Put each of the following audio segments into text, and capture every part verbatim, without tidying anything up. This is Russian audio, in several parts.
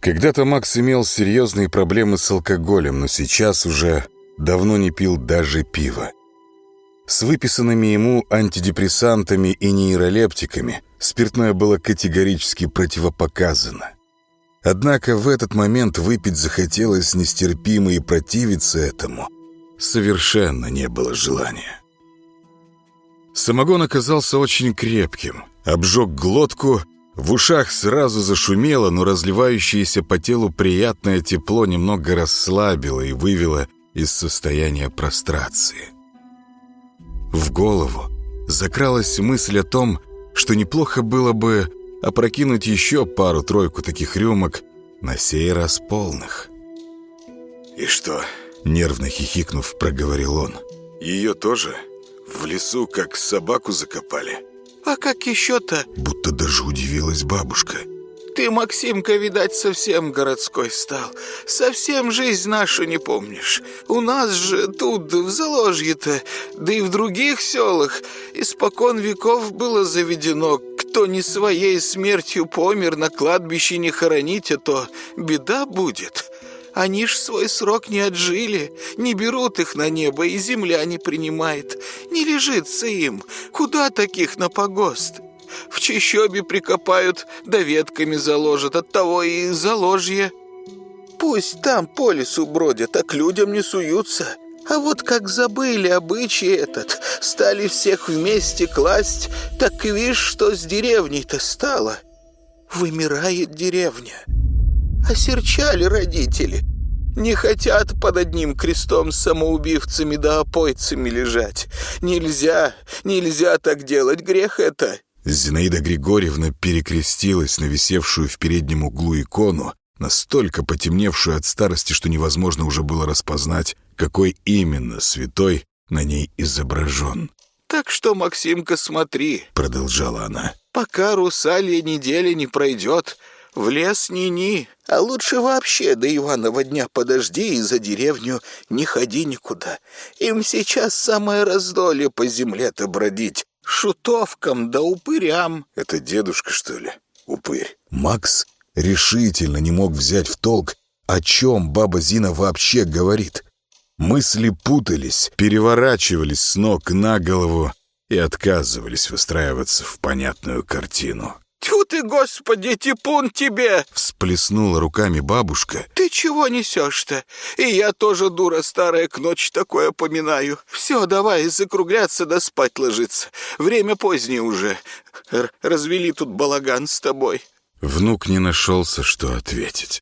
Когда-то Макс имел серьезные проблемы с алкоголем, но сейчас уже давно не пил даже пива. С выписанными ему антидепрессантами и нейролептиками спиртное было категорически противопоказано. Однако в этот момент выпить захотелось нестерпимо, и противиться этому совершенно не было желания. Самогон оказался очень крепким, обжег глотку, в ушах сразу зашумело, но разливающееся по телу приятное тепло немного расслабило и вывело из состояния прострации. В голову закралась мысль о том, что неплохо было бы опрокинуть еще пару-тройку таких рюмок, на сей раз полных. «И что?» — нервно хихикнув, проговорил он. «Ее тоже в лесу как собаку закопали?» «А как еще-то?» Будто даже удивилась бабушка. «Ты, Максимка, видать, совсем городской стал. Совсем жизнь нашу не помнишь. У нас же тут, в Заложье-то, да и в других селах, испокон веков было заведено, кто не своей смертью помер, на кладбище не хоронить, а то беда будет. Они ж свой срок не отжили, не берут их на небо, и земля не принимает. Не лежится им. Куда таких на погост? В чащобе прикопают, да ветками заложат, оттого и Заложье. Пусть там по лесу бродят, а к людям не суются. А вот как забыли обычай этот, стали всех вместе класть, так видишь, что с деревней-то стало. Вымирает деревня. Осерчали родители. Не хотят под одним крестом с самоубивцами да опойцами лежать. Нельзя, нельзя так делать, грех это». Зинаида Григорьевна перекрестилась на висевшую в переднем углу икону, настолько потемневшую от старости, что невозможно уже было распознать, какой именно святой на ней изображен. «Так что, Максимка, смотри», — продолжала она, — «пока русалья неделя не пройдет, в лес ни-ни, а лучше вообще до Иванова дня подожди и за деревню не ходи никуда. Им сейчас самое раздолье по земле-то бродить, шутовкам да упырям». «Это дедушка, что ли? Упырь?» Макс решительно не мог взять в толк, о чем баба Зина вообще говорит. Мысли путались, переворачивались с ног на голову и отказывались выстраиваться в понятную картину. «Тьфу ты, Господи, типун тебе!» — всплеснула руками бабушка. «Ты чего несешь-то? И я тоже, дура старая, к ночи такое поминаю. Все, давай закругляться да спать ложиться. Время позднее уже. Р- развели тут балаган с тобой». Внук не нашелся, что ответить.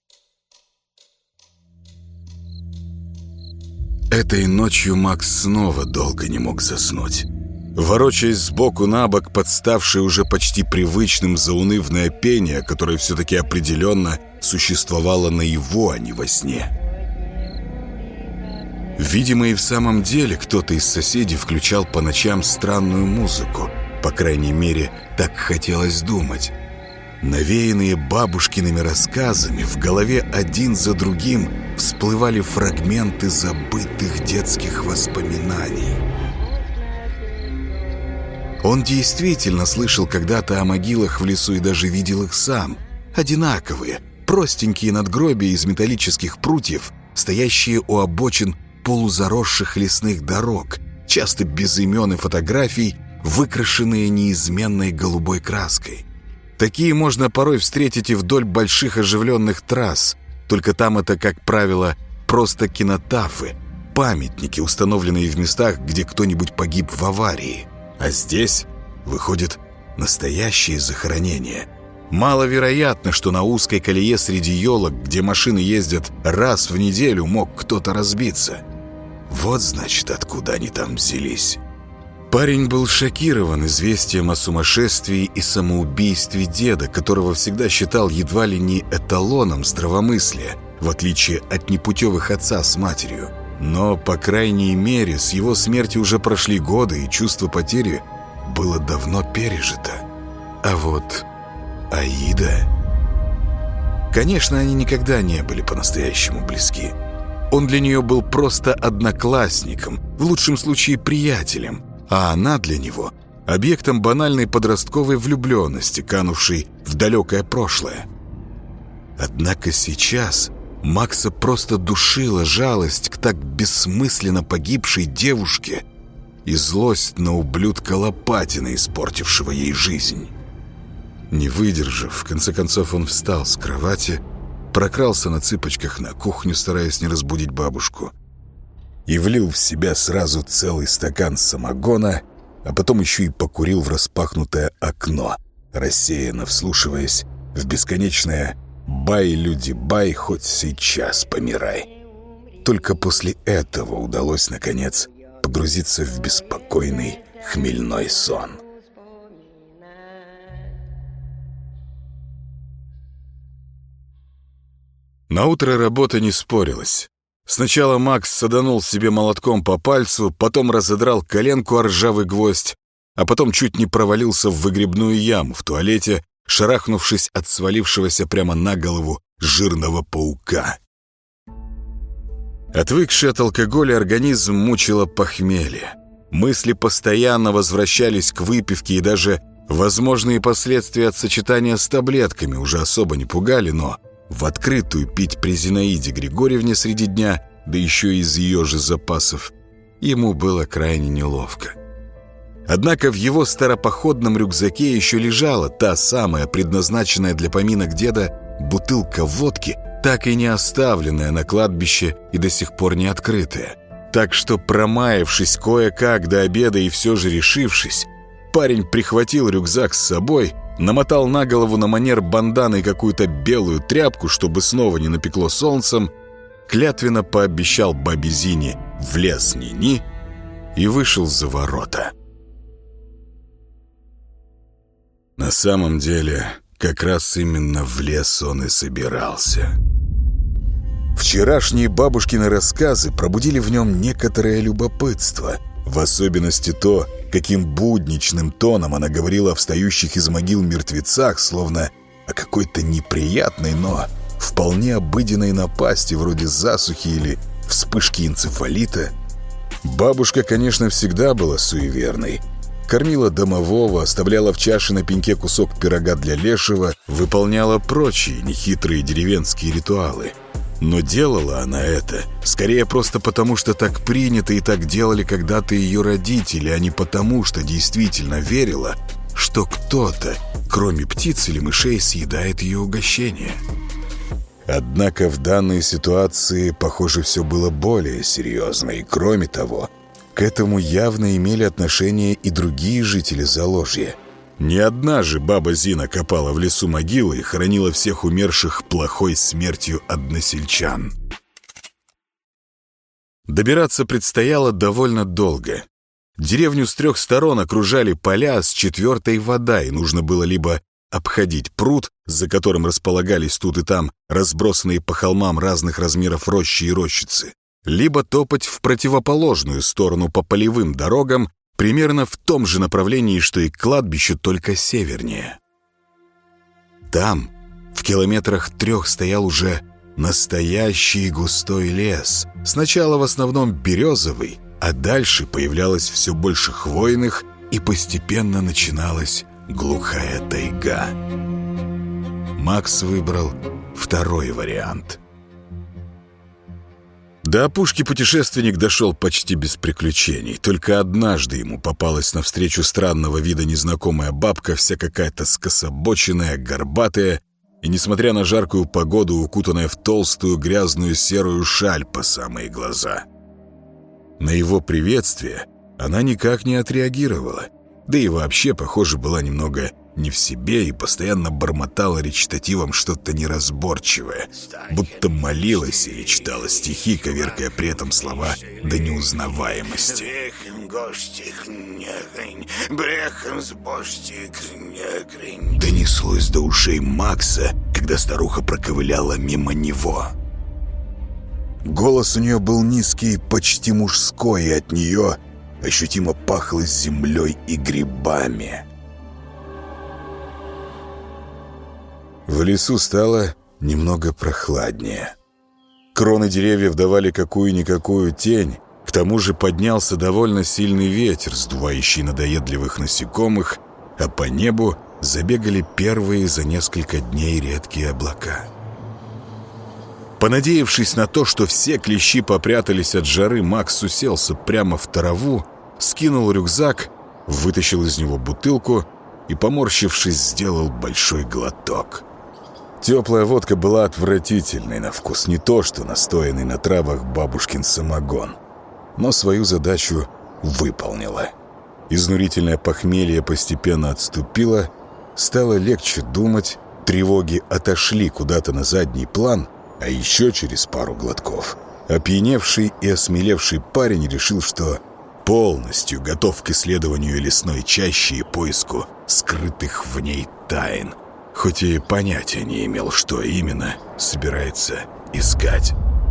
Этой ночью Макс снова долго не мог заснуть. Ворочаясь сбоку на бок, подставшее уже почти привычным заунывное пение, которое все-таки определенно существовало наяву, а не во сне. Видимо, и в самом деле кто-то из соседей включал по ночам странную музыку. По крайней мере, так хотелось думать. Навеянные бабушкиными рассказами, в голове один за другим всплывали фрагменты забытых детских воспоминаний. Он действительно слышал когда-то о могилах в лесу и даже видел их сам. Одинаковые, простенькие надгробия из металлических прутьев, стоящие у обочин полузаросших лесных дорог, часто без имен и фотографий, выкрашенные неизменной голубой краской. Такие можно порой встретить и вдоль больших оживленных трасс, только там это, как правило, просто кинотафы, памятники, установленные в местах, где кто-нибудь погиб в аварии. А здесь, выходит, настоящее захоронение. Маловероятно, что на узкой колее среди елок, где машины ездят раз в неделю, мог кто-то разбиться. Вот, значит, откуда они там взялись. Парень был шокирован известием о сумасшествии и самоубийстве деда, которого всегда считал едва ли не эталоном здравомыслия, в отличие от непутевых отца с матерью. Но, по крайней мере, с его смерти уже прошли годы, и чувство потери было давно пережито. А вот Аида... Конечно, они никогда не были по-настоящему близки. Он для нее был просто одноклассником, в лучшем случае приятелем, а она для него — объектом банальной подростковой влюбленности, канувшей в далекое прошлое. Однако сейчас Макса просто душила жалость к так бессмысленно погибшей девушке и злость на ублюдка Лопатина, испортившего ей жизнь. Не выдержав, в конце концов он встал с кровати, прокрался на цыпочках на кухню, стараясь не разбудить бабушку, и влил в себя сразу целый стакан самогона, а потом еще и покурил в распахнутое окно, рассеянно вслушиваясь в бесконечное «бай, люди, бай, хоть сейчас помирай». Только после этого удалось, наконец, погрузиться в беспокойный хмельной сон. Наутро работа не спорилась. Сначала Макс саданул себе молотком по пальцу, потом разодрал коленку о ржавый гвоздь, а потом чуть не провалился в выгребную яму в туалете, шарахнувшись от свалившегося прямо на голову жирного паука. Отвыкший от алкоголя организм мучило похмелье. Мысли постоянно возвращались к выпивке, и даже возможные последствия от сочетания с таблетками уже особо не пугали, но в открытую пить при Зинаиде Григорьевне среди дня, да еще из ее же запасов, ему было крайне неловко. Однако в его старопоходном рюкзаке еще лежала та самая, предназначенная для поминок деда, бутылка водки, так и не оставленная на кладбище и до сих пор не открытая. Так что, промаявшись кое-как до обеда и все же решившись, парень прихватил рюкзак с собой, намотал на голову на манер банданы какую-то белую тряпку, чтобы снова не напекло солнцем, клятвенно пообещал бабе Зине «в лес ни-ни» и вышел за ворота. На самом деле, как раз именно в лес он и собирался. Вчерашние бабушкины рассказы пробудили в нем некоторое любопытство, в особенности то, каким будничным тоном она говорила о встающих из могил мертвецах, словно о какой-то неприятной, но вполне обыденной напасти, вроде засухи или вспышки энцефалита. Бабушка, конечно, всегда была суеверной. Кормила домового, оставляла в чаше на пеньке кусок пирога для лешего, выполняла прочие нехитрые деревенские ритуалы. Но делала она это скорее просто потому, что так принято и так делали когда-то ее родители, а не потому, что действительно верила, что кто-то, кроме птиц или мышей, съедает ее угощение. Однако в данной ситуации, похоже, все было более серьезно, и кроме того, к этому явно имели отношение и другие жители Заложья. Не одна же баба Зина копала в лесу могилы и хоронила всех умерших плохой смертью односельчан. Добираться предстояло довольно долго. Деревню с трех сторон окружали поля, а с четвертой вода, и нужно было либо обходить пруд, за которым располагались тут и там разбросанные по холмам разных размеров рощи и рощицы, либо топать в противоположную сторону по полевым дорогам, примерно в том же направлении, что и кладбище, только севернее. Там, в километрах трех, стоял уже настоящий густой лес. Сначала в основном березовый, а дальше появлялось все больше хвойных, и постепенно начиналась глухая тайга. Макс выбрал второй вариант. До опушки путешественник дошел почти без приключений. Только однажды ему попалась навстречу странного вида незнакомая бабка, вся какая-то скособоченная, горбатая, и, несмотря на жаркую погоду, укутанная в толстую грязную серую шаль по самые глаза. На его приветствие она никак не отреагировала, да и вообще, похоже, была немного не в себе и постоянно бормотала речитативом что-то неразборчивое, будто молилась или читала стихи, коверкая при этом слова до неузнаваемости. Донеслось до ушей Макса, когда старуха проковыляла мимо него. Голос у нее был низкий, почти мужской, и от нее ощутимо пахло землей и грибами. В лесу стало немного прохладнее. Кроны деревьев давали какую-никакую тень, к тому же поднялся довольно сильный ветер, сдувающий надоедливых насекомых, а по небу забегали первые за несколько дней редкие облака. Понадеявшись на то, что все клещи попрятались от жары, Макс уселся прямо в траву, скинул рюкзак, вытащил из него бутылку и, поморщившись, сделал большой глоток. Теплая водка была отвратительной на вкус, не то что настоянный на травах бабушкин самогон, но свою задачу выполнила. Изнурительное похмелье постепенно отступило, стало легче думать, тревоги отошли куда-то на задний план, а еще через пару глотков опьяневший и осмелевший парень решил, что полностью готов к исследованию лесной чащи и поиску скрытых в ней тайн, хоть и понятия не имел, что именно собирается искать.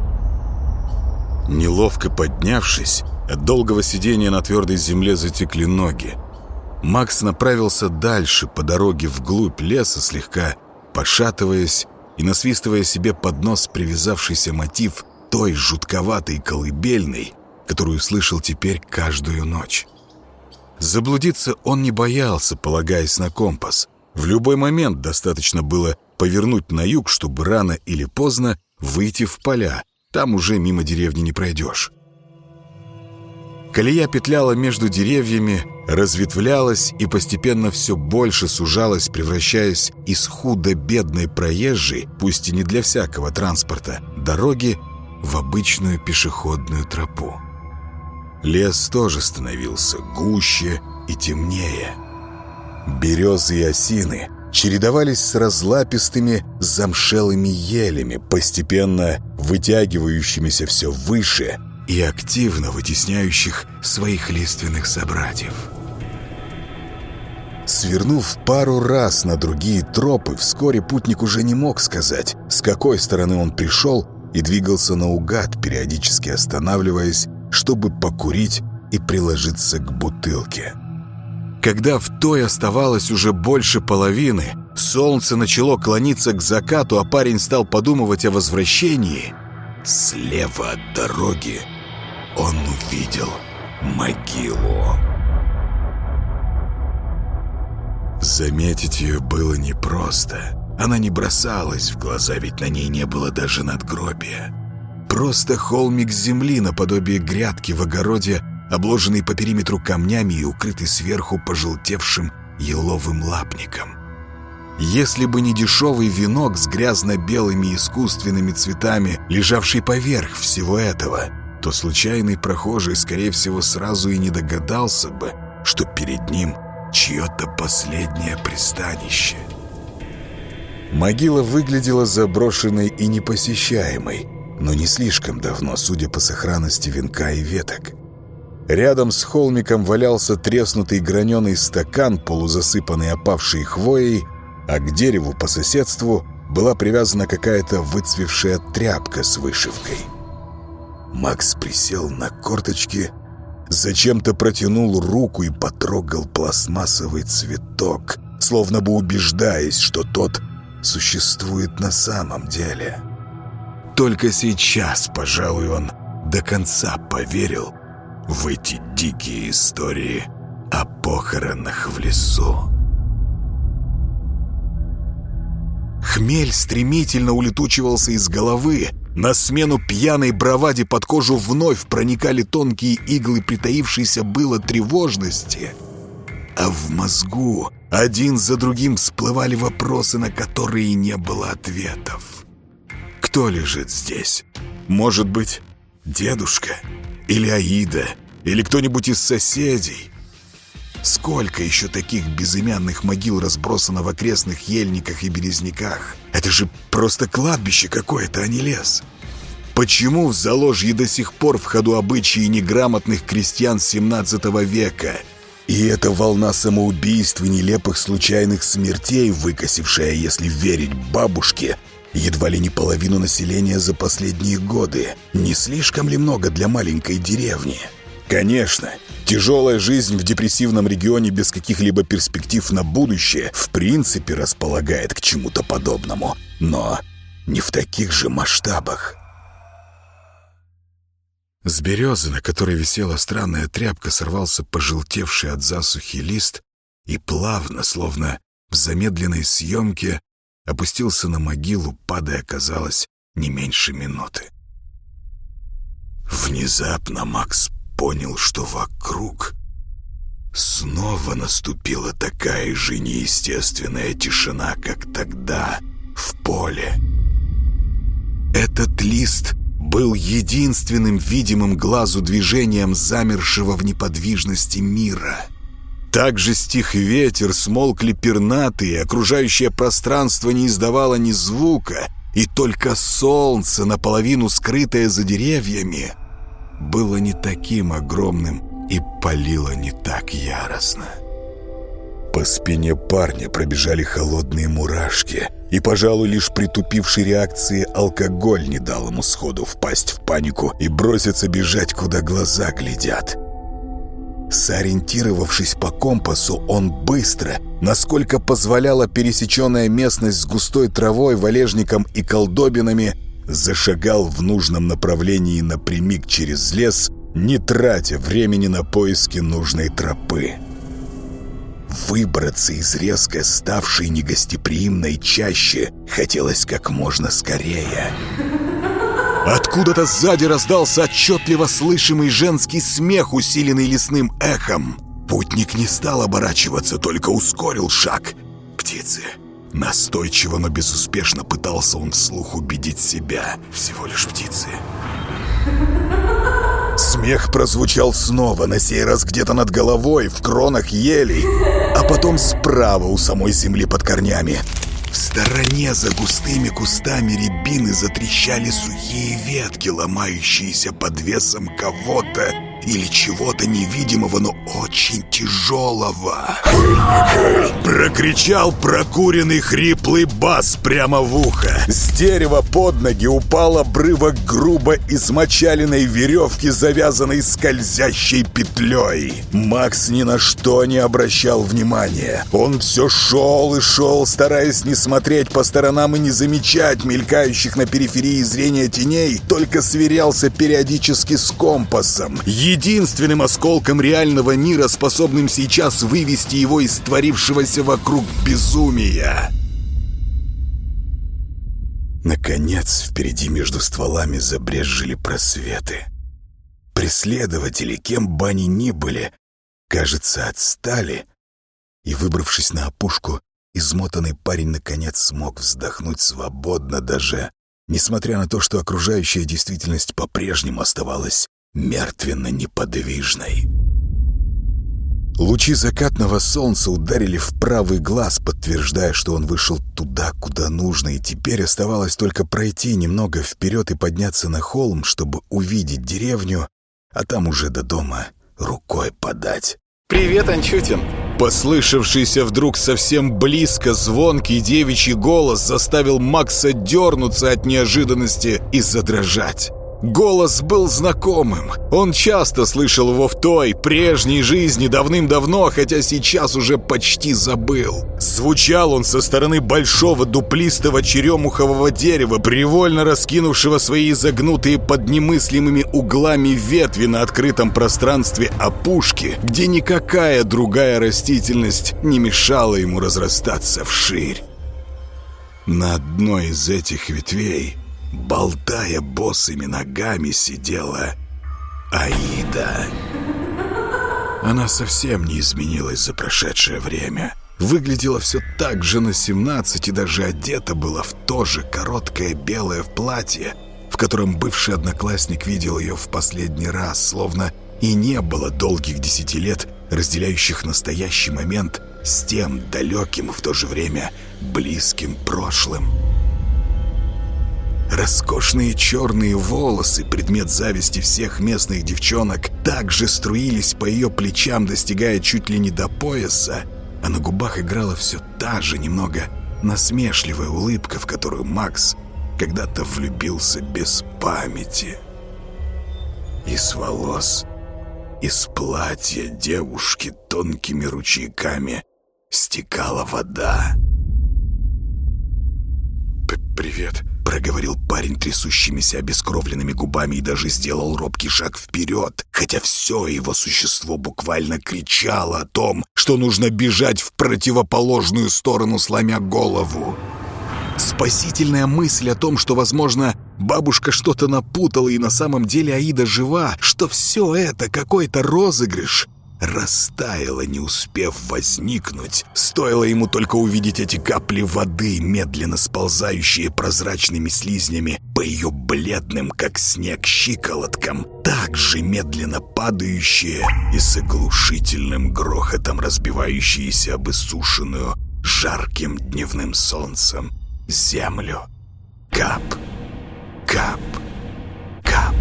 Неловко поднявшись, от долгого сидения на твердой земле затекли ноги. Макс направился дальше по дороге вглубь леса, слегка пошатываясь и насвистывая себе под нос привязавшийся мотив той жутковатой колыбельной, которую слышал теперь каждую ночь. Заблудиться он не боялся, полагаясь на компас. В любой момент достаточно было повернуть на юг, чтобы рано или поздно выйти в поля. Там уже мимо деревни не пройдешь. Колея петляла между деревьями, разветвлялась и постепенно все больше сужалась, превращаясь из худо-бедной проезжей, пусть и не для всякого транспорта, дороги в обычную пешеходную тропу. Лес тоже становился гуще и темнее. Березы и осины чередовались с разлапистыми замшелыми елями, постепенно вытягивающимися все выше и активно вытесняющих своих лиственных собратьев. Свернув пару раз на другие тропы, вскоре путник уже не мог сказать, с какой стороны он пришел, и двигался наугад, периодически останавливаясь, чтобы покурить и приложиться к бутылке. Когда в той оставалось уже больше половины, солнце начало клониться к закату, а парень стал подумывать о возвращении, слева от дороги он увидел могилу. Заметить ее было непросто. Она не бросалась в глаза, ведь на ней не было даже надгробия. Просто холмик земли наподобие грядки в огороде, обложенный по периметру камнями и укрытый сверху пожелтевшим еловым лапником. Если бы не дешевый венок с грязно-белыми искусственными цветами, лежавший поверх всего этого, то случайный прохожий, скорее всего, сразу и не догадался бы, что перед ним чье-то последнее пристанище. Могила выглядела заброшенной и непосещаемой, но не слишком давно, судя по сохранности венка и веток. Рядом с холмиком валялся треснутый граненый стакан, полузасыпанный опавшей хвоей, а к дереву по соседству была привязана какая-то выцвевшая тряпка с вышивкой. Макс присел на корточки, зачем-то протянул руку и потрогал пластмассовый цветок, словно бы убеждаясь, что тот существует на самом деле. Только сейчас, пожалуй, он до конца поверил в эти дикие истории о похоронах в лесу. Хмель стремительно улетучивался из головы. На смену пьяной браваде под кожу вновь проникали тонкие иглы притаившейся было тревожности. А в мозгу один за другим всплывали вопросы, на которые не было ответов. Кто лежит здесь? Может быть, дедушка? Или Аида? Или кто-нибудь из соседей? Сколько еще таких безымянных могил разбросано в окрестных ельниках и березняках? Это же просто кладбище какое-то, а не лес. Почему в Заложье до сих пор в ходу обычаи неграмотных крестьян семнадцатого века? И эта волна самоубийств и нелепых случайных смертей, выкосившая, если верить бабушке, едва ли не половину населения за последние годы. Не слишком ли много для маленькой деревни? Конечно, тяжелая жизнь в депрессивном регионе без каких-либо перспектив на будущее в принципе располагает к чему-то подобному, но не в таких же масштабах. С березы, на которой висела странная тряпка, сорвался пожелтевший от засухи лист и плавно, словно в замедленной съемке, опустился на могилу, падая, казалось, не меньше минуты. Внезапно Макс понял, что вокруг снова наступила такая же неестественная тишина, как тогда в поле. Этот лист был единственным видимым глазу движением замершего в неподвижности мира. Также стих ветер, смолкли пернатые, окружающее пространство не издавало ни звука, и только солнце, наполовину скрытое за деревьями, было не таким огромным и палило не так яростно. По спине парня пробежали холодные мурашки, и, пожалуй, лишь притупивший реакции алкоголь не дал ему сходу впасть в панику и броситься бежать, куда глаза глядят. Сориентировавшись по компасу, он быстро, насколько позволяла пересеченная местность с густой травой, валежником и колдобинами, зашагал в нужном направлении напрямик через лес, не тратя времени на поиски нужной тропы. Выбраться из резко ставшей негостеприимной чащи хотелось как можно скорее. Откуда-то сзади раздался отчетливо слышимый женский смех, усиленный лесным эхом. Путник не стал оборачиваться, только ускорил шаг. Птицы. Настойчиво, но безуспешно пытался он вслух убедить себя. Всего лишь птицы. Смех прозвучал снова, на сей раз где-то над головой, в кронах елей, а потом справа у самой земли под корнями. В стороне за густыми кустами рябины затрещали сухие ветки, ломающиеся под весом кого-то или чего-то невидимого, но очень тяжелого. Прокричал прокуренный хриплый бас прямо в ухо. С дерева под ноги упал обрывок грубо измочаленной веревки, завязанной скользящей петлей. Макс ни на что не обращал внимания. Он все шел и шел, стараясь не смотреть по сторонам и не замечать мелькающих на периферии зрения теней, только сверялся периодически с компасом. Единственным осколком реального мира, способным сейчас вывести его из творившегося вокруг безумия. Наконец, впереди между стволами забрезжили просветы. Преследователи, кем бы они ни были, кажется, отстали, и, выбравшись на опушку, измотанный парень наконец смог вздохнуть свободно, даже несмотря на то, что окружающая действительность по-прежнему оставалась мертвенно-неподвижной. Лучи закатного солнца ударили в правый глаз, подтверждая, что он вышел туда, куда нужно, и теперь оставалось только пройти немного вперед и подняться на холм, чтобы увидеть деревню, а там уже до дома рукой подать. «Привет, Анчутин!» Послышавшийся вдруг совсем близко звонкий девичий голос заставил Макса дернуться от неожиданности и задрожать. Голос был знакомым. Он часто слышал его в той, прежней жизни давным-давно, хотя сейчас уже почти забыл. Звучал он со стороны большого дуплистого черемухового дерева, привольно раскинувшего свои изогнутые под немыслимыми углами ветви на открытом пространстве опушки, где никакая другая растительность не мешала ему разрастаться вширь. На одной из этих ветвей, болтая босыми ногами, сидела Аида. Она совсем не изменилась за прошедшее время. Выглядела все так же на семнадцать и даже одета была в то же короткое белое платье, в котором бывший одноклассник видел ее в последний раз, словно и не было долгих десяти лет, разделяющих настоящий момент с тем далеким и в то же время близким прошлым. Роскошные черные волосы, предмет зависти всех местных девчонок, также струились по ее плечам, достигая чуть ли не до пояса, а на губах играла все та же немного насмешливая улыбка, в которую Макс когда-то влюбился без памяти. Из волос, из платья девушки тонкими ручейками стекала вода. «Привет», — проговорил парень трясущимися обескровленными губами и даже сделал робкий шаг вперед, хотя все его существо буквально кричало о том, что нужно бежать в противоположную сторону, сломя голову. Спасительная мысль о том, что, возможно, бабушка что-то напутала и на самом деле Аида жива, что все это какой-то розыгрыш, растаяла, не успев возникнуть. Стоило ему только увидеть эти капли воды, медленно сползающие прозрачными слизнями по ее бледным, как снег, щиколоткам, так же медленно падающие и с оглушительным грохотом разбивающиеся об иссушенную жарким дневным солнцем землю. Кап, кап, кап.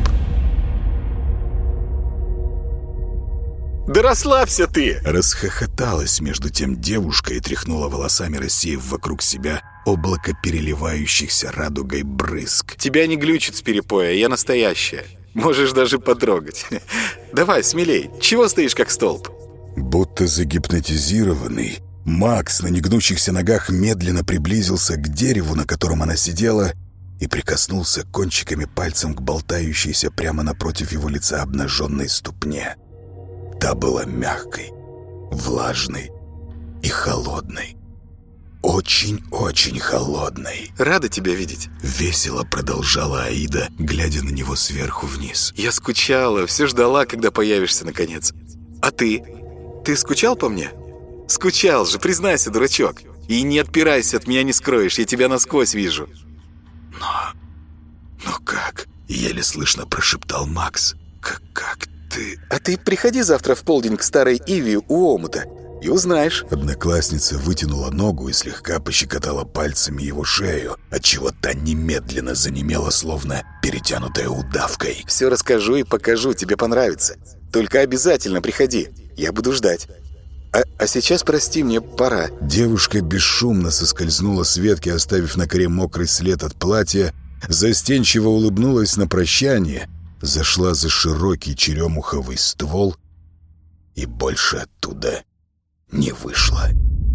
«Да расслабься ты!» Расхохоталась между тем девушка и тряхнула волосами, рассеяв вокруг себя облако переливающихся радугой брызг. «Тебя не глючит с перепоя, я настоящая. Можешь даже потрогать. Давай, смелей. Чего стоишь как столб?» Будто загипнотизированный, Макс на негнущихся ногах медленно приблизился к дереву, на котором она сидела, и прикоснулся кончиками пальцем к болтающейся прямо напротив его лица обнаженной ступне. Та была мягкой, влажной и холодной. Очень-очень холодной. «Рада тебя видеть», — весело продолжала Аида, глядя на него сверху вниз. «Я скучала, все ждала, когда появишься наконец. А ты? Ты скучал по мне? Скучал же, признайся, дурачок. И не отпирайся, от меня не скроешь, я тебя насквозь вижу». «Но... но как?» — еле слышно прошептал Макс. «Как... как ты...» «А ты приходи завтра в полдень к старой Иве у омута и узнаешь». Одноклассница вытянула ногу и слегка пощекотала пальцами его шею, отчего та немедленно занемела, словно перетянутая удавкой. «Все расскажу и покажу, тебе понравится. Только обязательно приходи, я буду ждать. А, а сейчас, прости, мне пора». Девушка бесшумно соскользнула с ветки, оставив на коре мокрый след от платья, застенчиво улыбнулась на прощание, зашла за широкий черемуховый ствол и больше оттуда не вышла.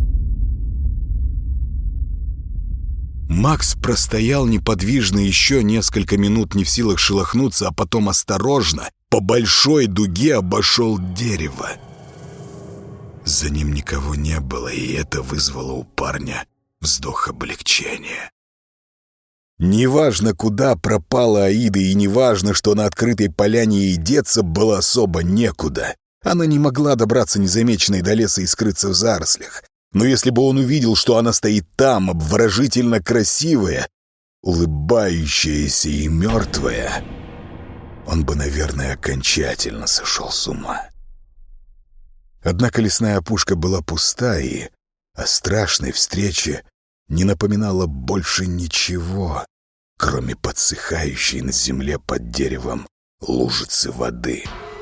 Макс простоял неподвижно еще несколько минут, не в силах шелохнуться, а потом осторожно, по большой дуге обошел дерево. За ним никого не было, и это вызвало у парня вздох облегчения. Неважно, куда пропала Аида, и неважно, что на открытой поляне ей деться было особо некуда. Она не могла добраться незамеченной до леса и скрыться в зарослях. Но если бы он увидел, что она стоит там, обворожительно красивая, улыбающаяся и мертвая, он бы, наверное, окончательно сошел с ума. Однако лесная опушка была пуста, и о страшной встрече не напоминала больше ничего, кроме подсыхающей на земле под деревом лужицы воды.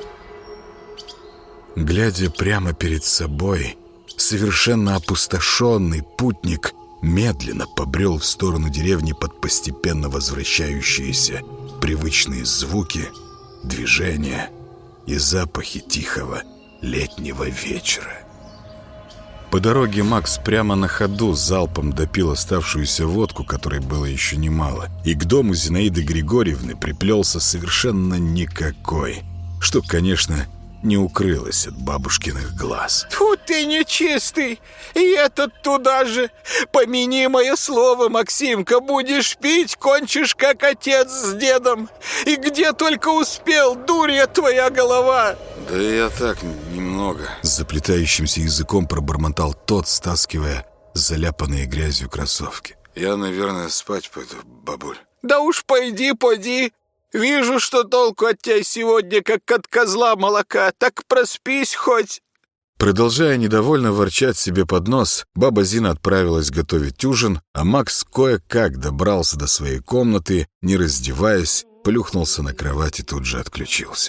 Глядя прямо перед собой, совершенно опустошенный путник медленно побрел в сторону деревни под постепенно возвращающиеся привычные звуки, движения и запахи тихого летнего вечера. По дороге Макс прямо на ходу залпом допил оставшуюся водку, которой было еще немало, и к дому Зинаиды Григорьевны приплелся совершенно никакой, что, конечно, не укрылось от бабушкиных глаз. «Тьфу ты нечистый! И этот туда же! Помяни мое слово, Максимка, будешь пить, кончишь, как отец с дедом! И где только успел, дурья твоя голова!» «Да я так, немного...» С заплетающимся языком пробормотал тот, стаскивая заляпанные грязью кроссовки. «Я, наверное, спать пойду, бабуль». «Да уж пойди, поди! Вижу, что толку от тебя сегодня, как от козла молока. Так проспись хоть!» Продолжая недовольно ворчать себе под нос, баба Зина отправилась готовить ужин, а Макс кое-как добрался до своей комнаты, не раздеваясь, плюхнулся на кровать и тут же отключился.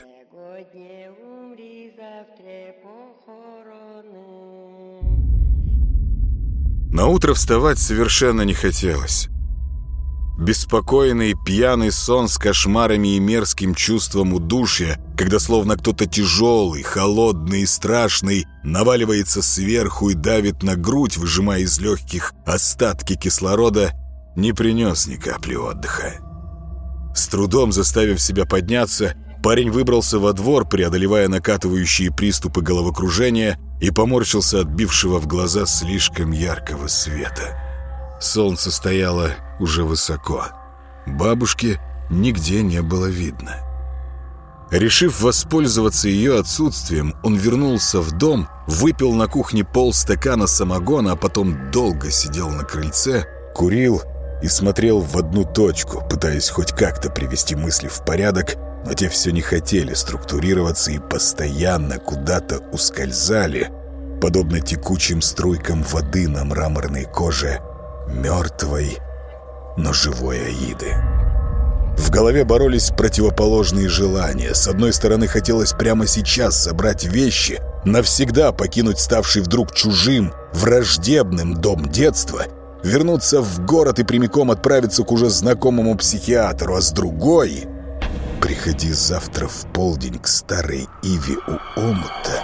Наутро вставать совершенно не хотелось. Беспокойный, пьяный сон с кошмарами и мерзким чувством удушья, когда словно кто-то тяжелый, холодный и страшный наваливается сверху и давит на грудь, выжимая из легких остатки кислорода, не принес ни капли отдыха. С трудом заставив себя подняться, парень выбрался во двор, преодолевая накатывающие приступы головокружения, и поморщился от бившего в глаза слишком яркого света. Солнце стояло уже высоко. Бабушки нигде не было видно. Решив воспользоваться ее отсутствием, он вернулся в дом, выпил на кухне полстакана самогона, а потом долго сидел на крыльце, курил и смотрел в одну точку, пытаясь хоть как-то привести мысли в порядок, но те все не хотели структурироваться и постоянно куда-то ускользали, подобно текучим струйкам воды на мраморной коже мертвой, но живой Аиды. В голове боролись противоположные желания. С одной стороны, хотелось прямо сейчас собрать вещи, навсегда покинуть ставший вдруг чужим, враждебным дом детства, вернуться в город и прямиком отправиться к уже знакомому психиатру, а с другой — приходи завтра в полдень к старой Иве у омута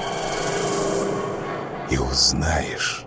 и узнаешь.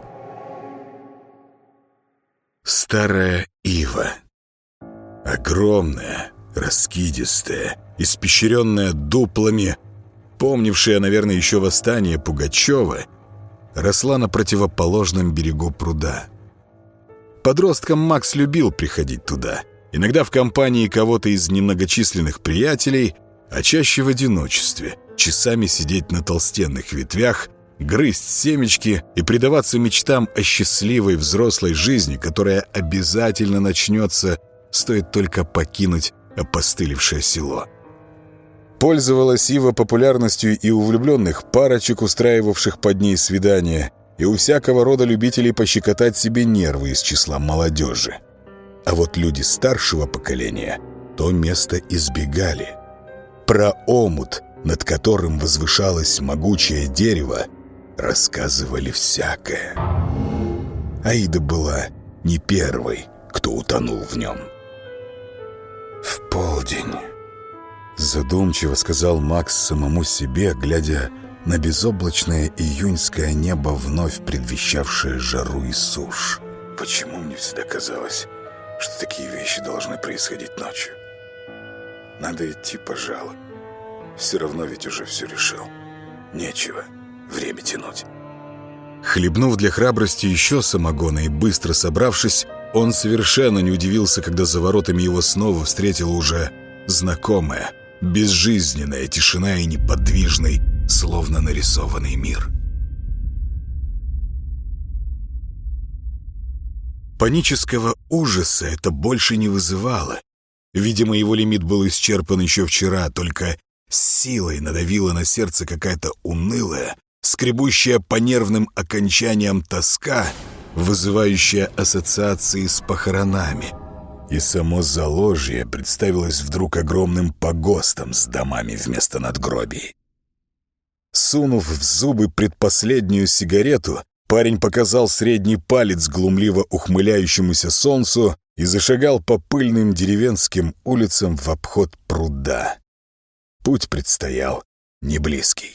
Старая Ива. Огромная, раскидистая, испещренная дуплами, помнившая, наверное, еще восстание Пугачева, росла на противоположном берегу пруда. Подростком Макс любил приходить туда, иногда в компании кого-то из немногочисленных приятелей, а чаще в одиночестве, часами сидеть на толстенных ветвях, грызть семечки и предаваться мечтам о счастливой взрослой жизни, которая обязательно начнется, стоит только покинуть опостылевшее село. Пользовалась Ива популярностью и у влюбленных парочек, устраивавших под ней свидания, и у всякого рода любителей пощекотать себе нервы из числа молодежи. А вот люди старшего поколения то место избегали. Про омут, над которым возвышалось могучее дерево, рассказывали всякое. Аида была не первой, кто утонул в нем. «В полдень», — задумчиво сказал Макс самому себе, глядя на безоблачное июньское небо, вновь предвещавшее жару и сушь. «Почему мне всегда казалось, что такие вещи должны происходить ночью? Надо идти, пожалуй. Все равно ведь уже все решил. Нечего время тянуть». Хлебнув для храбрости еще самогона и быстро собравшись, он совершенно не удивился, когда за воротами его снова встретила уже знакомая, безжизненная тишина и неподвижный, словно нарисованный мир. Панического ужаса это больше не вызывало. Видимо, его лимит был исчерпан еще вчера, только с силой надавила на сердце какая-то унылая, скребущая по нервным окончаниям тоска, вызывающая ассоциации с похоронами. И само Заложье представилось вдруг огромным погостом с домами вместо надгробий. Сунув в зубы предпоследнюю сигарету, парень показал средний палец глумливо ухмыляющемуся солнцу и зашагал по пыльным деревенским улицам в обход пруда. Путь предстоял неблизкий.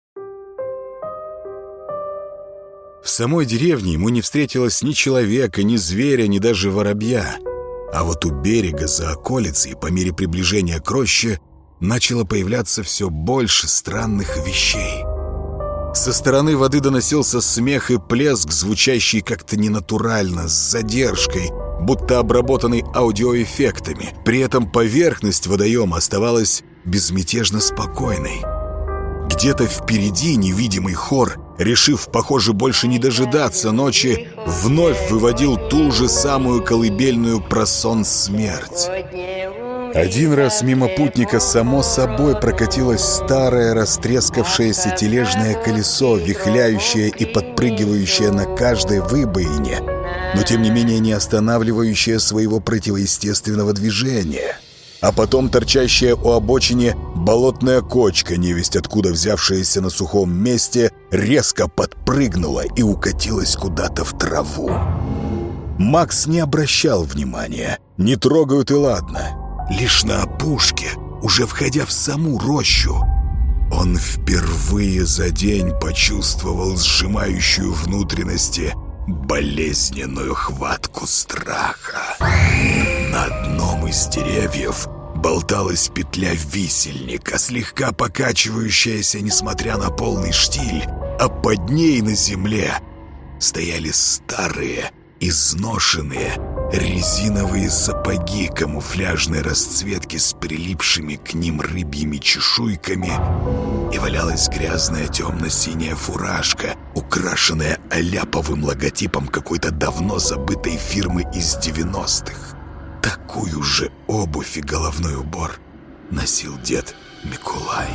В самой деревне ему не встретилось ни человека, ни зверя, ни даже воробья. А вот у берега за околицей, по мере приближения к роще, начало появляться все больше странных вещей. Со стороны воды доносился смех и плеск, звучащий как-то ненатурально, с задержкой, будто обработанный аудиоэффектами. При этом поверхность водоема оставалась безмятежно спокойной. Где-то впереди невидимый хор, решив, похоже, больше не дожидаться ночи, вновь выводил ту же самую колыбельную про сон смерть. Один раз мимо путника само собой прокатилось старое растрескавшееся тележное колесо, вихляющее и подпрыгивающее на каждой выбоине, но тем не менее не останавливающее своего противоестественного движения. А потом торчащая у обочины болотная кочка, невесть откуда взявшаяся на сухом месте, резко подпрыгнула и укатилась куда-то в траву. Макс не обращал внимания. Не трогают и ладно. Лишь на опушке, уже входя в саму рощу, он впервые за день почувствовал сжимающую внутренности болезненную хватку страха. На одном из деревьев болталась петля висельника, слегка покачивающаяся, несмотря на полный штиль, а под ней на земле стояли старые, изношенные резиновые сапоги камуфляжной расцветки с прилипшими к ним рыбьими чешуйками, и валялась грязная темно-синяя фуражка, украшенная аляповым логотипом какой-то давно забытой фирмы из девяностых. Такую же обувь и головной убор носил дед Миколай.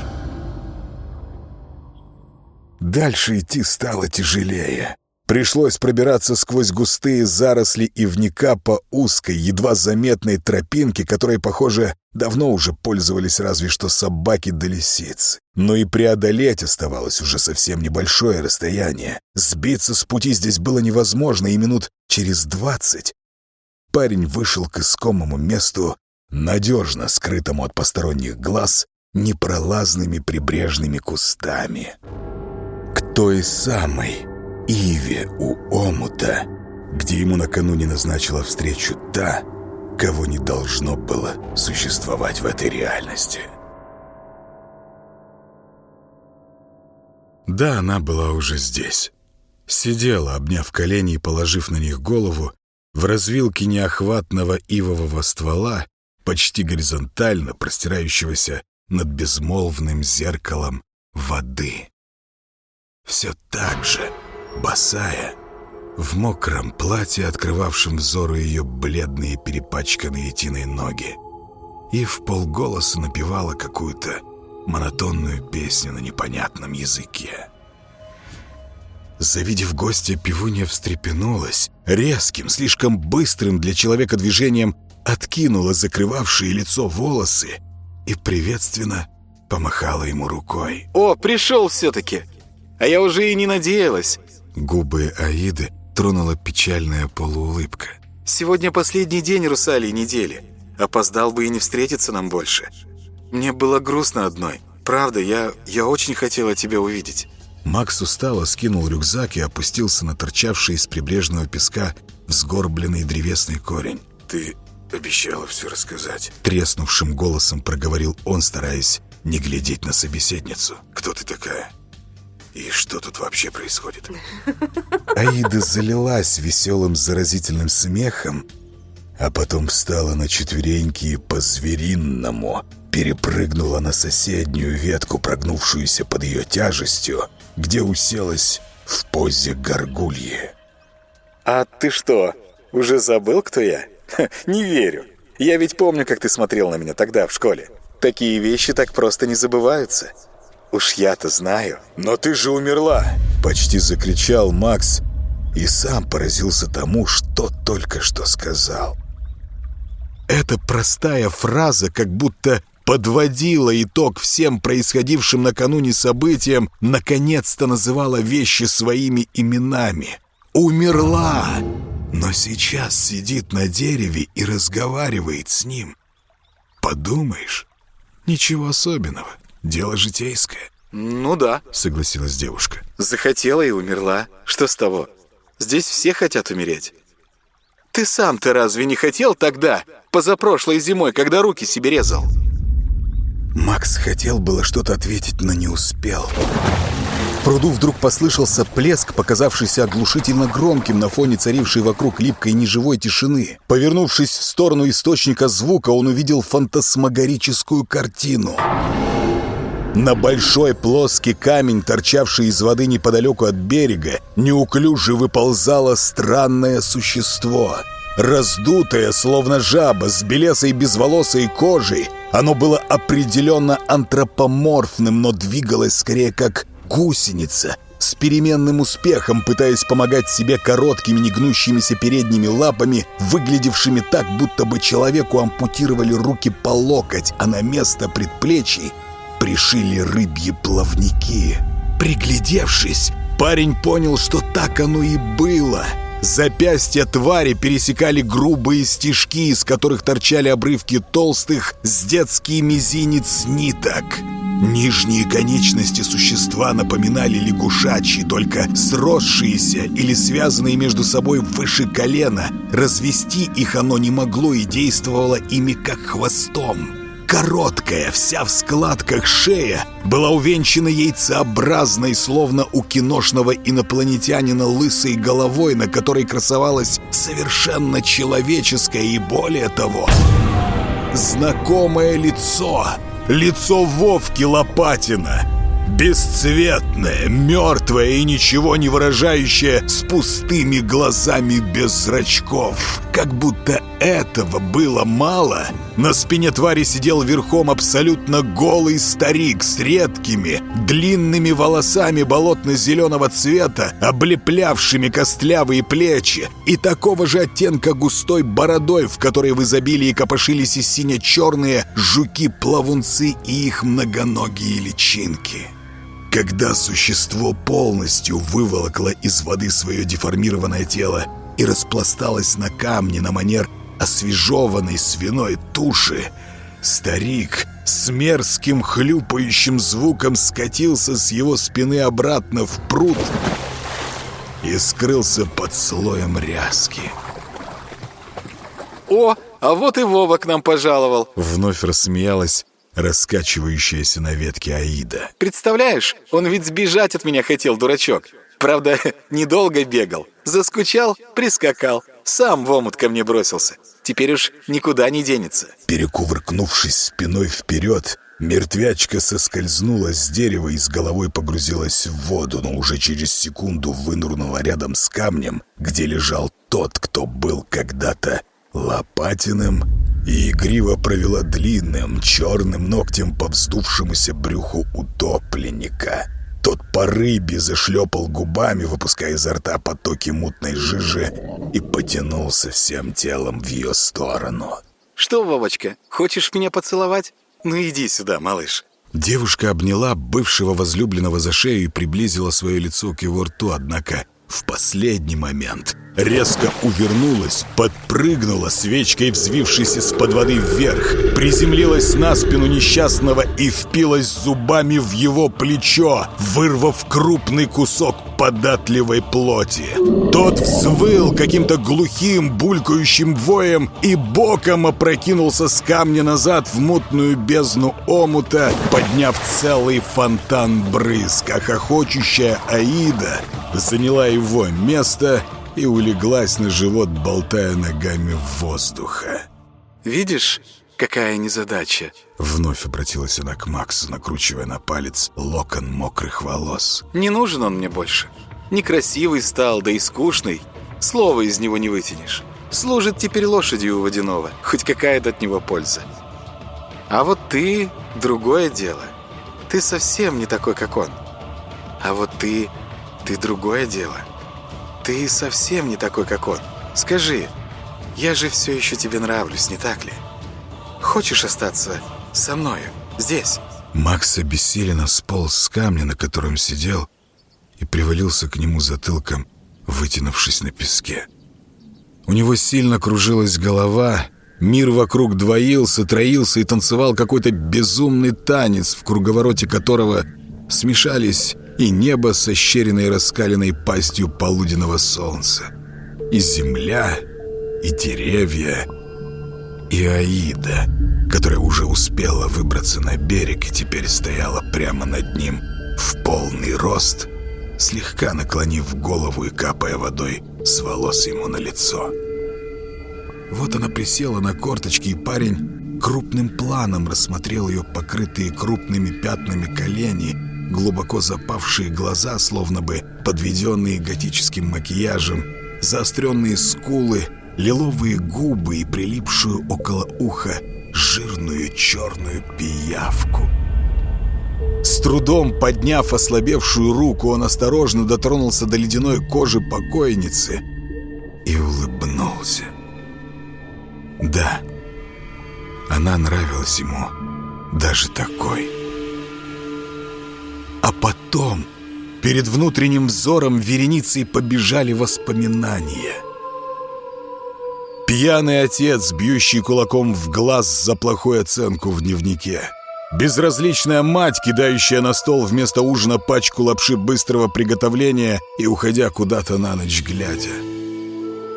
Дальше идти стало тяжелее. Пришлось пробираться сквозь густые заросли ивника по узкой, едва заметной тропинке, которой, похоже, давно уже пользовались разве что собаки да лисицы. Но и преодолеть оставалось уже совсем небольшое расстояние. Сбиться с пути здесь было невозможно, и минут через двадцать парень вышел к искомому месту, надежно скрытому от посторонних глаз непролазными прибрежными кустами. К той самой иве у омута, где ему накануне назначила встречу та, кого не должно было существовать в этой реальности. Да, она была уже здесь. Сидела, обняв колени и положив на них голову, в развилке неохватного ивового ствола, почти горизонтально простирающегося над безмолвным зеркалом воды. Все так же, босая, в мокром платье, открывавшем взору ее бледные перепачканные тиной ноги, и вполголоса напевала какую-то монотонную песню на непонятном языке. Завидев гостя, певунья встрепенулась, резким, слишком быстрым для человека движением откинула закрывавшие лицо волосы и приветственно помахала ему рукой. «О, пришел все-таки! А я уже и не надеялась!» Губы Аиды тронула печальная полуулыбка. «Сегодня последний день русалии недели. Опоздал бы и не встретиться нам больше. Мне было грустно одной. Правда, я, я очень хотела тебя увидеть». Макс устало скинул рюкзак и опустился на торчавший из прибрежного песка взгорбленный древесный корень. «Ты обещала все рассказать», — треснувшим голосом проговорил он, стараясь не глядеть на собеседницу. «Кто ты такая? И что тут вообще происходит?» Аида залилась веселым заразительным смехом, а потом встала на четвереньки и по-звериному перепрыгнула на соседнюю ветку, прогнувшуюся под ее тяжестью, где уселась в позе горгульи. «А ты что, уже забыл, кто я? Ха, не верю. Я ведь помню, как ты смотрел на меня тогда в школе. Такие вещи так просто не забываются. Уж я-то знаю». «Но ты же умерла!» — почти закричал Макс и сам поразился тому, что только что сказал. Эта простая фраза как будто подводила итог всем происходившим накануне событиям, наконец-то называла вещи своими именами. Умерла! Но сейчас сидит на дереве и разговаривает с ним. Подумаешь, ничего особенного, дело житейское. «Ну да», — согласилась девушка. «Захотела и умерла. Что с того? Здесь все хотят умереть. Ты сам-то разве не хотел тогда, позапрошлой зимой, когда руки себе резал?» Макс хотел было что-то ответить, но не успел. В пруду вдруг послышался плеск, показавшийся оглушительно громким на фоне царившей вокруг липкой неживой тишины. Повернувшись в сторону источника звука, он увидел фантасмагорическую картину. На большой плоский камень, торчавший из воды неподалеку от берега, неуклюже выползало странное существо. Раздутое, словно жаба, с белесой безволосой кожей, оно было определенно антропоморфным, но двигалось скорее как гусеница, с переменным успехом пытаясь помогать себе короткими негнущимися передними лапами, выглядевшими так, будто бы человеку ампутировали руки по локоть, а на место предплечий пришили рыбьи плавники. Приглядевшись, парень понял, что так оно и было. Запястья твари пересекали грубые стежки, из которых торчали обрывки толстых с детский мизинец ниток. Нижние конечности существа напоминали лягушачьи, только сросшиеся или связанные между собой выше колена. Развести их оно не могло и действовало ими как хвостом. Короткая, вся в складках шея была увенчана яйцеобразной, словно у киношного инопланетянина, лысой головой, на которой красовалась совершенно человеческое и, более того, знакомое лицо. Лицо Вовки Лопатина. Бесцветное, мертвое и ничего не выражающее, с пустыми глазами без зрачков. Как будто этого было мало, на спине твари сидел верхом абсолютно голый старик с редкими, длинными волосами болотно-зеленого цвета, облеплявшими костлявые плечи, и такого же оттенка густой бородой, в которой в изобилии копошились и сине-черные жуки-плавунцы и их многоногие личинки. Когда существо полностью выволокло из воды свое деформированное тело и распласталось на камне на манер освежеванной свиной туши, старик с мерзким хлюпающим звуком скатился с его спины обратно в пруд и скрылся под слоем ряски. «О, а вот и Вова к нам пожаловал!» Вновь рассмеялась раскачивающаяся на ветке Аида. «Представляешь, он ведь сбежать от меня хотел, дурачок. Правда, недолго бегал. Заскучал, прискакал. Сам в омут ко мне бросился. Теперь уж никуда не денется». Перекувыркнувшись спиной вперед, мертвячка соскользнула с дерева и с головой погрузилась в воду, но уже через секунду вынырнула рядом с камнем, где лежал тот, кто был когда-то Лопатиным, и игриво провела длинным черным ногтем по вздувшемуся брюху утопленника. Тот по рыбе зашлепал губами, выпуская изо рта потоки мутной жижи, и потянулся всем телом в ее сторону. «Что, Вовочка, хочешь меня поцеловать? Ну иди сюда, малыш». Девушка обняла бывшего возлюбленного за шею и приблизила свое лицо к его рту, однако в последний момент резко увернулась, подпрыгнула, свечкой взвившись из-под воды вверх, приземлилась на спину несчастного и впилась зубами в его плечо, вырвав крупный кусок податливой плоти. Тот взвыл каким-то глухим, булькающим воем и боком опрокинулся с камня назад в мутную бездну омута, подняв целый фонтан брызг, а хохочущая Аида заняла его место и улеглась на живот, болтая ногами воздуха. «Видишь, какая незадача?» Вновь обратилась она к Максу, накручивая на палец локон мокрых волос. «Не нужен он мне больше. Некрасивый стал, да и скучный. Слова из него не вытянешь. Служит теперь лошадью у водяного. Хоть какая-то от него польза. А вот ты — другое дело. Ты совсем не такой, как он. А вот ты... ты другое дело. Ты совсем не такой, как он. Скажи, я же все еще тебе нравлюсь, не так ли? Хочешь остаться со мною, здесь?» Макс обессиленно сполз с камня, на котором сидел, и привалился к нему затылком, вытянувшись на песке. У него сильно кружилась голова, мир вокруг двоился, троился и танцевал какой-то безумный танец, в круговороте которого смешались и небо с ощеренной раскаленной пастью полуденного солнца, и земля, и деревья, и Аида, которая уже успела выбраться на берег и теперь стояла прямо над ним в полный рост, слегка наклонив голову и капая водой с волос ему на лицо. Вот она присела на корточки, и парень крупным планом рассмотрел ее покрытые крупными пятнами колени, глубоко запавшие глаза, словно бы подведенные готическим макияжем, заостренные скулы, лиловые губы и прилипшую около уха жирную черную пиявку. С трудом подняв ослабевшую руку, он осторожно дотронулся до ледяной кожи покойницы и улыбнулся. Да, она нравилась ему, даже такой. А потом перед внутренним взором вереницей побежали воспоминания. Пьяный отец, бьющий кулаком в глаз за плохую оценку в дневнике. Безразличная мать, кидающая на стол вместо ужина пачку лапши быстрого приготовления и уходя куда-то на ночь глядя.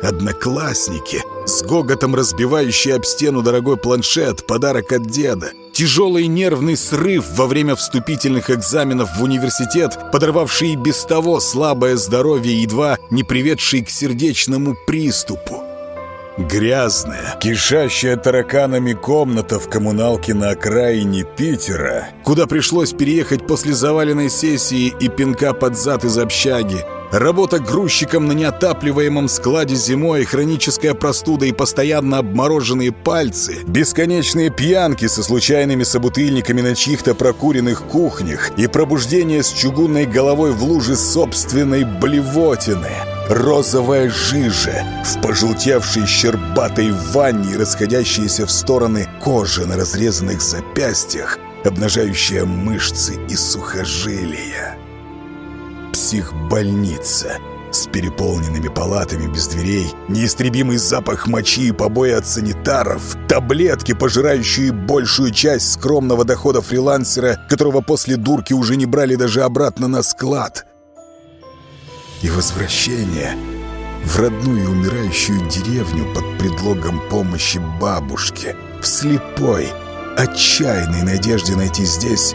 Одноклассники, с гоготом разбивающие об стену дорогой планшет, подарок от деда. тяжелый нервный срыв во время вступительных экзаменов в университет, подорвавший и без того слабое здоровье, едва не приведший к сердечному приступу. Грязная, кишащая тараканами комната в коммуналке на окраине Питера, куда пришлось переехать после заваленной сессии и пинка под зад из общаги, работа грузчиком на неотапливаемом складе зимой, хроническая простуда и постоянно обмороженные пальцы, бесконечные пьянки со случайными собутыльниками на чьих-то прокуренных кухнях и пробуждение с чугунной головой в луже собственной блевотины, розовая жижа в пожелтевшей щербатой ванне и расходящиеся в стороны кожи на разрезанных запястьях, обнажающая мышцы и сухожилия. Психбольница с переполненными палатами без дверей, неистребимый запах мочи и побои от санитаров, таблетки, пожирающие большую часть скромного дохода фрилансера, которого после дурки уже не брали даже обратно на склад. И возвращение в родную умирающую деревню под предлогом помощи бабушке, в слепой, отчаянной надежде найти здесь...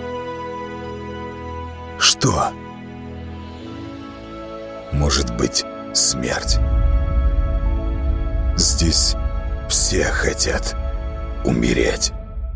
Что? Может быть, смерть. Здесь все хотят умереть.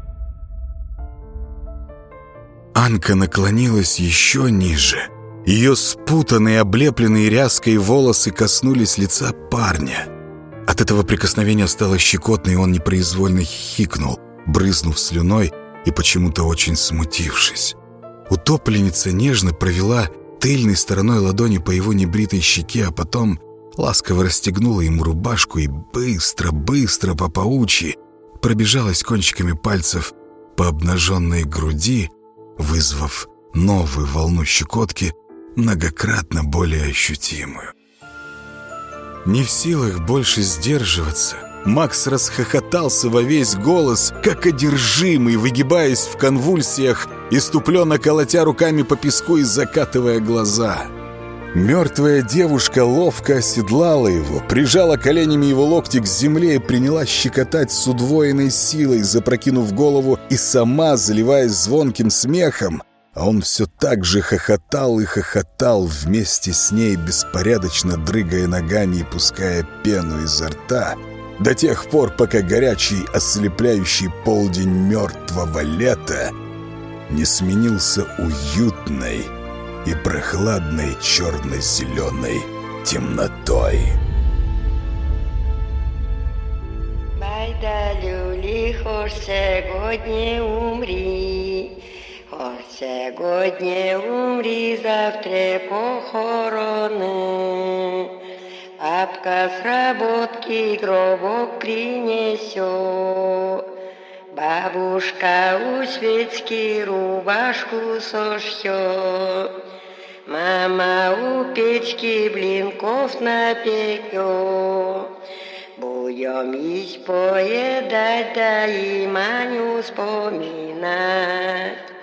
Анка наклонилась еще ниже. Ее спутанные, облепленные ряской волосы коснулись лица парня. От этого прикосновения стало щекотно, и он непроизвольно хихикнул, брызнув слюной и почему-то очень смутившись. Утопленница нежно провела тыльной стороной ладони по его небритой щеке, а потом ласково расстегнула ему рубашку и быстро-быстро по паучьи пробежалась кончиками пальцев по обнаженной груди, вызвав новую волну щекотки, многократно более ощутимую. Не в силах больше сдерживаться, Макс расхохотался во весь голос, как одержимый, выгибаясь в конвульсиях, иступленно колотя руками по песку и закатывая глаза. Мертвая девушка ловко оседлала его, прижала коленями его локти к земле и принялась щекотать с удвоенной силой, запрокинув голову и сама заливаясь звонким смехом, а он все так же хохотал и хохотал вместе с ней, беспорядочно дрыгая ногами и пуская пену изо рта, до тех пор, пока горячий, ослепляющий полдень мертвого лета не сменился уютной и прохладной черно-зеленой темнотой. Байда, люли, хоть сегодня умри, хоть сегодня умри, завтра похороны. Папка с работки гробок принесет, бабушка у свечки рубашку сошьет, мама у печки блинков напекет. Будем есть, поедать, да и Маню вспоминать.